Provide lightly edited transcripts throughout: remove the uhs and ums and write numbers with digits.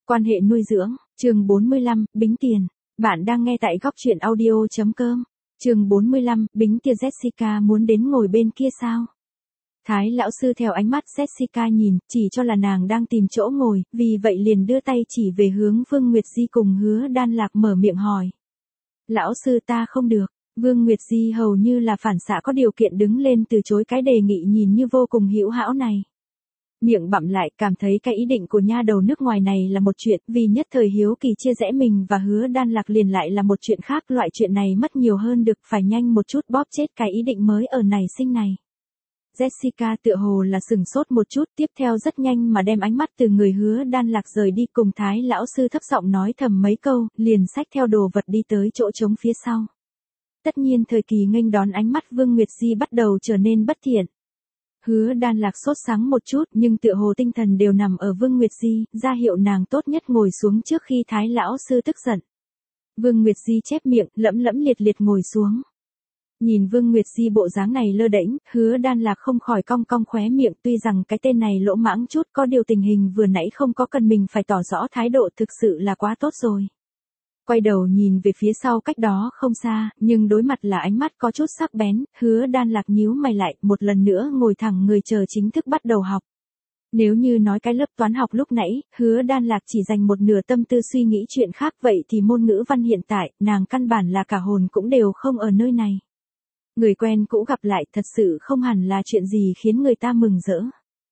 Quan hệ nuôi dưỡng, chương 45, Bính Tiền. Bạn đang nghe tại góc truyện audio.com. Chương 45, Bính Tiền. Jessica muốn đến ngồi bên kia sao? Thái lão sư theo ánh mắt Jessica nhìn, chỉ cho là nàng đang tìm chỗ ngồi, vì vậy liền đưa tay chỉ về hướng Vương Nguyệt Di cùng Hứa Đan Lạc mở miệng hỏi. Lão sư ta không được. Vương Nguyệt Di hầu như là phản xạ có điều kiện đứng lên từ chối cái đề nghị nhìn như vô cùng hữu hão này. Miệng bặm lại, cảm thấy cái ý định của nha đầu nước ngoài này là một chuyện, vì nhất thời hiếu kỳ chia rẽ mình và Hứa Đan Lạc liền lại là một chuyện khác, loại chuyện này mất nhiều hơn được, phải nhanh một chút bóp chết cái ý định mới ở nảy sinh này. Jessica tựa hồ là sừng sốt một chút, tiếp theo rất nhanh mà đem ánh mắt từ người Hứa Đan Lạc rời đi, cùng Thái lão sư thấp giọng nói thầm mấy câu, liền xách theo đồ vật đi tới chỗ trống phía sau. Tất nhiên thời kỳ nghênh đón ánh mắt Vương Nguyệt Di bắt đầu trở nên bất thiện. Hứa Đan Lạc sốt sáng một chút, nhưng tựa hồ tinh thần đều nằm ở Vương Nguyệt Di, ra hiệu nàng tốt nhất ngồi xuống trước khi Thái lão sư tức giận. Vương Nguyệt Di chép miệng, lẫm liệt ngồi xuống. Nhìn Vương Nguyệt Di bộ dáng này lơ đễnh, Hứa Đan Lạc không khỏi cong khóe miệng, tuy rằng cái tên này lỗ mãng chút, có điều tình hình vừa nãy không có cần mình phải tỏ rõ thái độ, thực sự là quá tốt rồi. Quay đầu nhìn về phía sau cách đó không xa, nhưng đối mặt là ánh mắt có chút sắc bén, Hứa Đan Lạc nhíu mày lại, một lần nữa ngồi thẳng người chờ chính thức bắt đầu học. Nếu như nói cái lớp toán học lúc nãy, Hứa Đan Lạc chỉ dành một nửa tâm tư suy nghĩ chuyện khác, vậy thì môn ngữ văn hiện tại, nàng căn bản là cả hồn cũng đều không ở nơi này. Người quen cũ gặp lại thật sự không hẳn là chuyện gì khiến người ta mừng rỡ.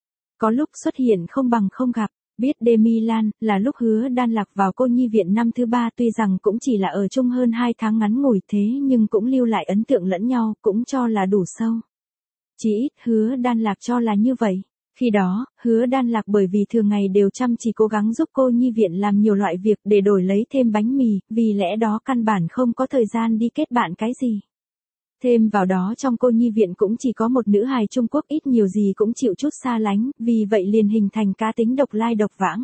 Có lúc xuất hiện không bằng không gặp. Biết Demi Lan là lúc Hứa Đan Lạc vào cô nhi viện năm thứ 3, tuy rằng cũng chỉ là ở chung hơn 2 tháng ngắn ngủi thế nhưng cũng lưu lại ấn tượng lẫn nhau, cũng cho là đủ sâu. Chỉ ít Hứa Đan Lạc cho là như vậy. Khi đó, Hứa Đan Lạc bởi vì thường ngày đều chăm chỉ cố gắng giúp cô nhi viện làm nhiều loại việc để đổi lấy thêm bánh mì, vì lẽ đó căn bản không có thời gian đi kết bạn cái gì. Thêm vào đó trong cô nhi viện cũng chỉ có một nữ hài Trung Quốc, ít nhiều gì cũng chịu chút xa lánh, vì vậy liền hình thành cá tính độc lai độc vãng.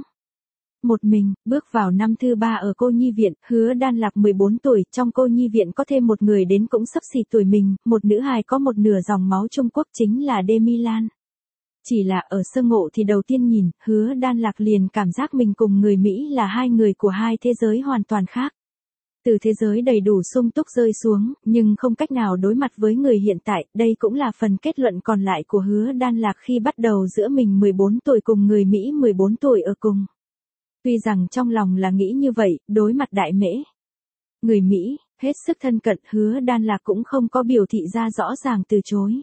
Một mình, bước vào năm thứ 3 ở cô nhi viện, Hứa Đan Lạc 14 tuổi, trong cô nhi viện có thêm một người đến cũng xấp xỉ tuổi mình, một nữ hài có một nửa dòng máu Trung Quốc chính là Demi Lan. Chỉ là ở sơ ngộ thì đầu tiên nhìn, Hứa Đan Lạc liền cảm giác mình cùng người Mỹ là hai người của hai thế giới hoàn toàn khác. Từ thế giới đầy đủ sung túc rơi xuống, nhưng không cách nào đối mặt với người hiện tại, đây cũng là phần kết luận còn lại của Hứa Đan Lạc khi bắt đầu giữa mình 14 tuổi cùng người Mỹ 14 tuổi ở cùng. Tuy rằng trong lòng là nghĩ như vậy, đối mặt Đại Mễ, người Mỹ, hết sức thân cận, Hứa Đan Lạc cũng không có biểu thị ra rõ ràng từ chối.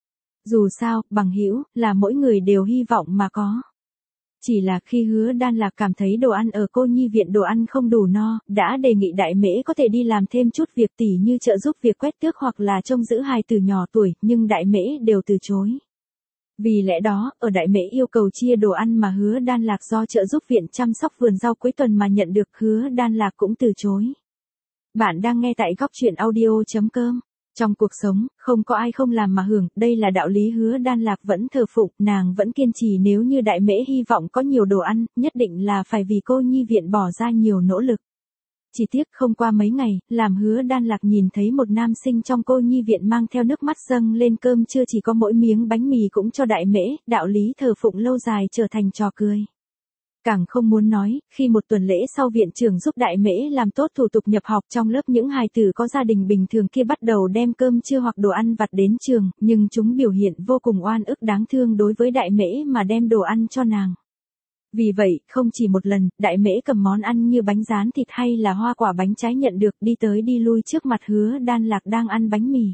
Dù sao, bằng hữu là mỗi người đều hy vọng mà có. Chỉ là khi Hứa Đan Lạc cảm thấy đồ ăn ở cô nhi viện đồ ăn không đủ no, đã đề nghị Đại Mễ có thể đi làm thêm chút việc tỉ như trợ giúp việc quét tước hoặc là trông giữ hài từ nhỏ tuổi, nhưng Đại Mễ đều từ chối. Vì lẽ đó, ở Đại Mễ yêu cầu chia đồ ăn mà Hứa Đan Lạc do trợ giúp viện chăm sóc vườn rau cuối tuần mà nhận được, Hứa Đan Lạc cũng từ chối. Bạn đang nghe tại góc truyện audio.com. Trong cuộc sống, không có ai không làm mà hưởng, đây là đạo lý Hứa Đan Lạc vẫn thờ phụng, nàng vẫn kiên trì nếu như Đại Mễ hy vọng có nhiều đồ ăn, nhất định là phải vì cô nhi viện bỏ ra nhiều nỗ lực. Chỉ tiếc không qua mấy ngày, làm Hứa Đan Lạc nhìn thấy một nam sinh trong cô nhi viện mang theo nước mắt dâng lên cơm trưa, chỉ có mỗi miếng bánh mì cũng cho Đại Mễ, đạo lý thờ phụng lâu dài trở thành trò cười. Càng không muốn nói, khi một tuần lễ sau viện trưởng giúp Đại Mễ làm tốt thủ tục nhập học, trong lớp những hài tử có gia đình bình thường kia bắt đầu đem cơm trưa hoặc đồ ăn vặt đến trường, nhưng chúng biểu hiện vô cùng oan ức đáng thương đối với Đại Mễ mà đem đồ ăn cho nàng. Vì vậy, không chỉ một lần, Đại Mễ cầm món ăn như bánh rán thịt hay là hoa quả bánh trái nhận được đi tới đi lui trước mặt Hứa Đan Lạc đang ăn bánh mì.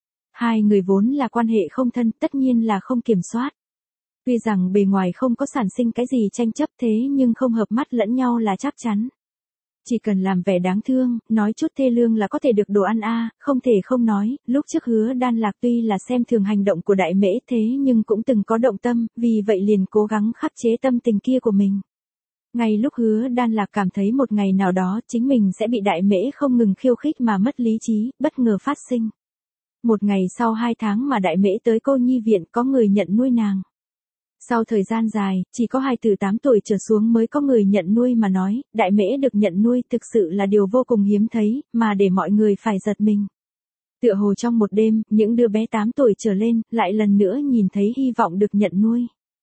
Hai người vốn là quan hệ không thân, tất nhiên là không kiểm soát. Tuy rằng bề ngoài không có sản sinh cái gì tranh chấp thế nhưng không hợp mắt lẫn nhau là chắc chắn. Chỉ cần làm vẻ đáng thương, nói chút thê lương là có thể được đồ ăn không thể không nói, lúc trước Hứa Đan Lạc tuy là xem thường hành động của Đại Mễ thế nhưng cũng từng có động tâm, vì vậy liền cố gắng khắc chế tâm tình kia của mình. Ngay lúc Hứa Đan Lạc cảm thấy một ngày nào đó chính mình sẽ bị Đại Mễ không ngừng khiêu khích mà mất lý trí, bất ngờ phát sinh. Một ngày sau 2 tháng mà Đại Mễ tới cô nhi viện có người nhận nuôi nàng. Sau thời gian dài, chỉ có hài tử 8 tuổi trở xuống mới có người nhận nuôi mà nói, Đại Mễ được nhận nuôi thực sự là điều vô cùng hiếm thấy, mà để mọi người phải giật mình. Tựa hồ trong một đêm, những đứa bé 8 tuổi trở lên, lại lần nữa nhìn thấy hy vọng được nhận nuôi.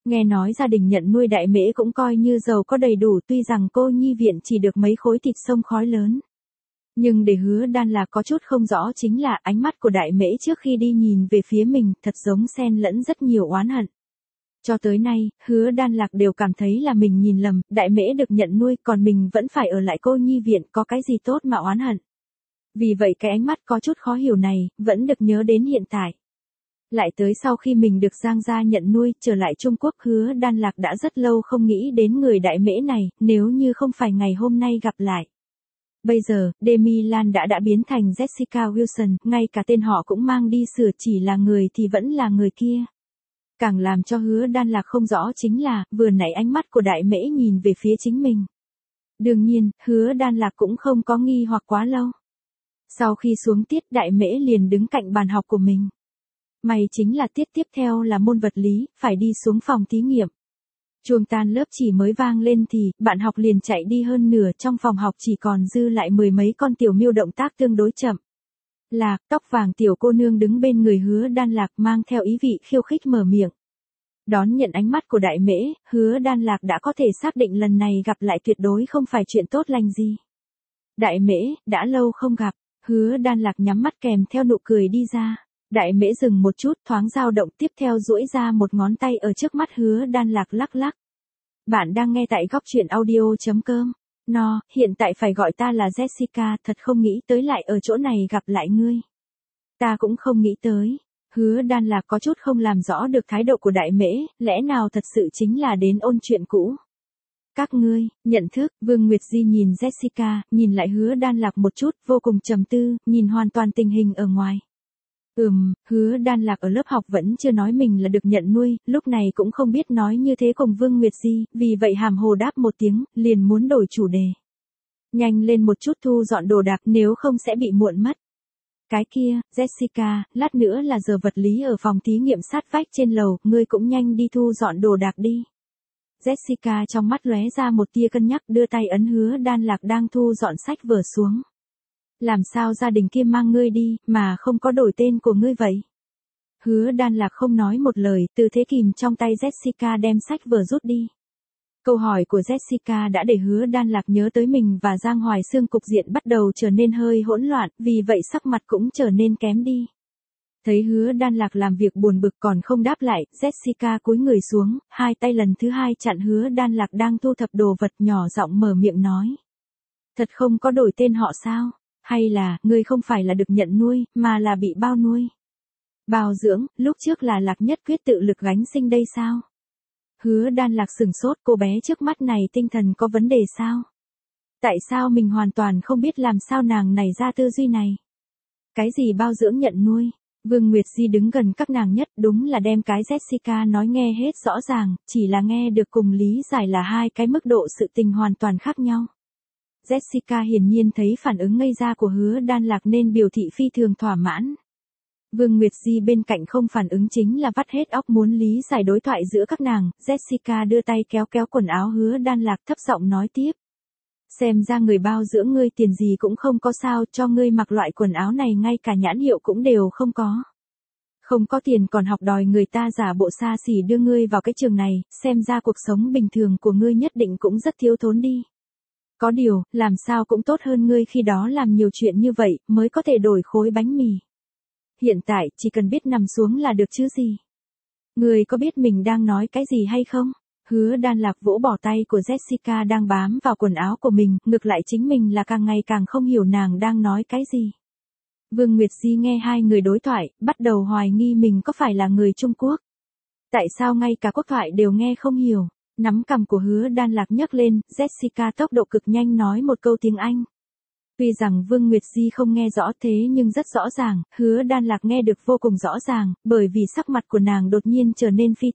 Nghe nói gia đình nhận nuôi Đại Mễ cũng coi như giàu có đầy đủ, tuy rằng cô nhi viện chỉ được mấy khối thịt sông khói lớn. Nhưng để Hứa Đan Lạc có chút không rõ chính là ánh mắt của Đại Mễ trước khi đi nhìn về phía mình thật giống xen lẫn rất nhiều oán hận. Cho tới nay, Hứa Đan Lạc đều cảm thấy là mình nhìn lầm, Đại Mễ được nhận nuôi còn mình vẫn phải ở lại cô nhi viện, có cái gì tốt mà oán hận. Vì vậy cái ánh mắt có chút khó hiểu này, vẫn được nhớ đến hiện tại. Lại tới sau khi mình được Giang gia nhận nuôi, trở lại Trung Quốc, Hứa Đan Lạc đã rất lâu không nghĩ đến người Đại Mễ này, nếu như không phải ngày hôm nay gặp lại. Bây giờ, Demi Lan đã biến thành Jessica Wilson, ngay cả tên họ cũng mang đi sửa, chỉ là người thì vẫn là người kia. Càng làm cho Hứa Đan Lạc không rõ chính là, vừa nãy ánh mắt của Đại Mễ nhìn về phía chính mình. Đương nhiên, Hứa Đan Lạc cũng không có nghi hoặc quá lâu. Sau khi xuống tiết, Đại Mễ liền đứng cạnh bàn học của mình. May chính là tiết tiếp theo là môn vật lý, phải đi xuống phòng thí nghiệm. Chuông tan lớp chỉ mới vang lên thì, bạn học liền chạy đi hơn nửa, trong phòng học chỉ còn dư lại mười mấy con tiểu miêu động tác tương đối chậm. Lạc, tóc vàng tiểu cô nương đứng bên người Hứa Đan Lạc mang theo ý vị khiêu khích mở miệng. Đón nhận ánh mắt của Đại Mễ, Hứa Đan Lạc đã có thể xác định lần này gặp lại tuyệt đối không phải chuyện tốt lành gì. Đại Mễ, đã lâu không gặp, Hứa Đan Lạc nhắm mắt kèm theo nụ cười đi ra. Đại Mễ dừng một chút, thoáng dao động, tiếp theo duỗi ra một ngón tay ở trước mắt Hứa Đan Lạc lắc lắc. Bạn đang nghe tại góc truyện audio.com. No, hiện tại phải gọi ta là Jessica, thật không nghĩ tới lại ở chỗ này gặp lại ngươi. Ta cũng không nghĩ tới. Hứa Đan Lạc có chút không làm rõ được thái độ của Đại Mễ, lẽ nào thật sự chính là đến ôn chuyện cũ. Các ngươi, nhận thức, Vương Nguyệt Di nhìn Jessica, nhìn lại Hứa Đan Lạc một chút, vô cùng trầm tư, nhìn hoàn toàn tình hình ở ngoài. Hứa Đan Lạc ở lớp học vẫn chưa nói mình là được nhận nuôi, lúc này cũng không biết nói như thế cùng Vương Nguyệt Di, vì vậy hàm hồ đáp một tiếng, liền muốn đổi chủ đề. Nhanh lên một chút thu dọn đồ đạc, nếu không sẽ bị muộn mất. Cái kia, Jessica, lát nữa là giờ vật lý ở phòng thí nghiệm sát vách trên lầu, ngươi cũng nhanh đi thu dọn đồ đạc đi. Jessica trong mắt lóe ra một tia cân nhắc, đưa tay ấn Hứa Đan Lạc đang thu dọn sách vở xuống. Làm sao gia đình kia mang ngươi đi, mà không có đổi tên của ngươi vậy? Hứa Đan Lạc không nói một lời, từ thế kìm trong tay Jessica đem sách vở rút đi. Câu hỏi của Jessica đã để Hứa Đan Lạc nhớ tới mình và Giang Hoài Xương, cục diện bắt đầu trở nên hơi hỗn loạn, vì vậy sắc mặt cũng trở nên kém đi. Thấy Hứa Đan Lạc làm việc buồn bực còn không đáp lại, Jessica cúi người xuống, hai tay lần thứ hai chặn Hứa Đan Lạc đang thu thập đồ vật, nhỏ giọng mở miệng nói. Thật không có đổi tên họ sao? Hay là, ngươi không phải là được nhận nuôi, mà là bị bao nuôi? Bao dưỡng, lúc trước là Lạc Nhất Quyết tự lực gánh sinh đây sao? Hứa Đan Lạc sửng sốt, cô bé trước mắt này tinh thần có vấn đề sao? Tại sao mình hoàn toàn không biết làm sao nàng nảy ra tư duy này? Cái gì bao dưỡng nhận nuôi? Vương Nguyệt Di đứng gần các nàng nhất, đúng là đem cái Jessica nói nghe hết rõ ràng, chỉ là nghe được cùng lý giải là hai cái mức độ sự tình hoàn toàn khác nhau. Jessica hiển nhiên thấy phản ứng ngây ra của Hứa Đan Lạc nên biểu thị phi thường thỏa mãn. Vương Nguyệt Di bên cạnh không phản ứng chính là vắt hết óc muốn lý giải đối thoại giữa các nàng. Jessica đưa tay kéo kéo quần áo Hứa Đan Lạc, thấp giọng nói tiếp. Xem ra người bao dưỡng ngươi tiền gì cũng không có, sao cho ngươi mặc loại quần áo này ngay cả nhãn hiệu cũng đều không có. Không có tiền còn học đòi người ta giả bộ xa xỉ đưa ngươi vào cái trường này, xem ra cuộc sống bình thường của ngươi nhất định cũng rất thiếu thốn đi. Có điều, làm sao cũng tốt hơn ngươi khi đó làm nhiều chuyện như vậy, mới có thể đổi khối bánh mì. Hiện tại, chỉ cần biết nằm xuống là được chứ gì. Ngươi có biết mình đang nói cái gì hay không? Hứa Đan Lạc vỗ bỏ tay của Jessica đang bám vào quần áo của mình, ngược lại chính mình là càng ngày càng không hiểu nàng đang nói cái gì. Vương Nguyệt Di nghe hai người đối thoại, bắt đầu hoài nghi mình có phải là người Trung Quốc. Tại sao ngay cả quốc thoại đều nghe không hiểu? Nắm cằm của Hứa Đan Lạc nhấc lên, Jessica tốc độ cực nhanh nói một câu tiếng Anh. Tuy rằng Vương Nguyệt Di không nghe rõ thế nhưng rất rõ ràng, Hứa Đan Lạc nghe được vô cùng rõ ràng, bởi vì sắc mặt của nàng đột nhiên trở nên phi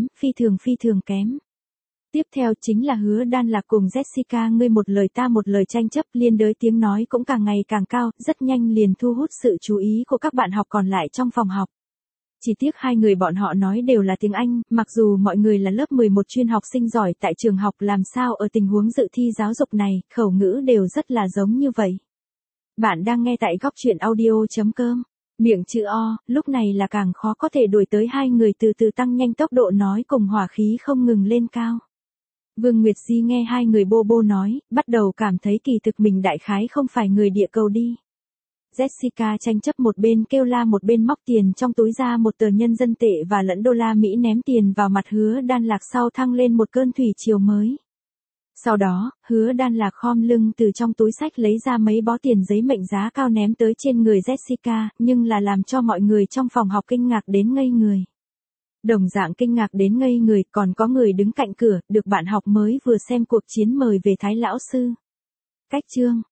thường kém. Tiếp theo chính là Hứa Đan Lạc cùng Jessica ngươi một lời ta một lời tranh chấp, liên đới tiếng nói cũng càng ngày càng cao, rất nhanh liền thu hút sự chú ý của các bạn học còn lại trong phòng học. Chỉ tiếc hai người bọn họ nói đều là tiếng Anh, mặc dù mọi người là lớp 11 chuyên học sinh giỏi tại trường học, làm sao ở tình huống dự thi giáo dục này, khẩu ngữ đều rất là giống như vậy. Bạn đang nghe tại góc truyện audio.com. Miệng chữ O, lúc này là càng khó có thể đuổi tới hai người từ từ tăng nhanh tốc độ nói cùng hỏa khí không ngừng lên cao. Vương Nguyệt Di nghe hai người bô bô nói, bắt đầu cảm thấy kỳ thực mình đại khái không phải người địa cầu đi. Jessica tranh chấp một bên kêu la một bên móc tiền trong túi ra một tờ nhân dân tệ và lẫn đô la Mỹ ném tiền vào mặt Hứa Đan Lạc sau thăng lên một cơn thủy triều mới. Sau đó, Hứa Đan Lạc khom lưng từ trong túi xách lấy ra mấy bó tiền giấy mệnh giá cao ném tới trên người Jessica, nhưng là làm cho mọi người trong phòng học kinh ngạc đến ngây người. Đồng dạng kinh ngạc đến ngây người còn có người đứng cạnh cửa, được bạn học mới vừa xem cuộc chiến mời về Thái lão sư. Cách chương